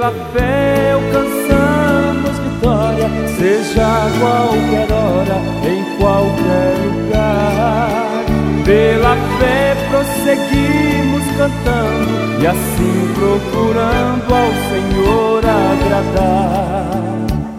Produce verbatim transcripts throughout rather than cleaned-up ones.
Pela fé alcançamos vitória, seja a qualquer hora, em qualquer lugar. Pela fé prosseguimos cantando e assim procurando ao Senhor agradar.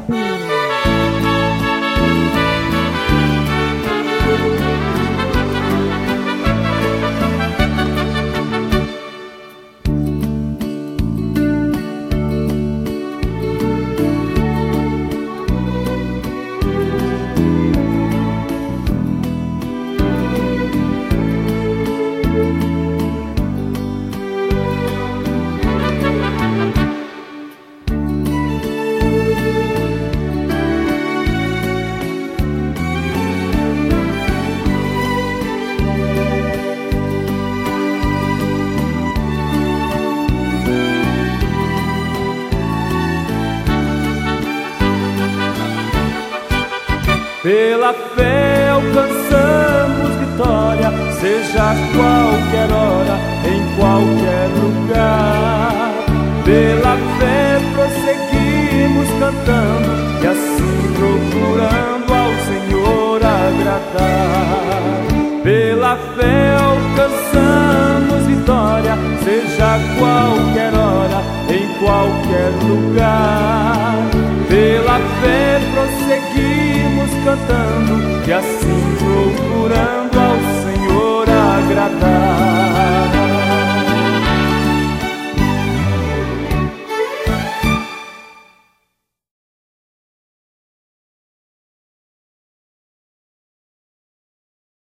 Pela fé alcançamos vitória, seja a qualquer hora, em qualquer lugar. Pela fé prosseguimos cantando e assim procurando ao Senhor agradar. Pela fé alcançamos vitória, seja a qualquer hora, em qualquer lugar. Pela fé prosseguimos cantando e assim procurando ao Senhor agradar.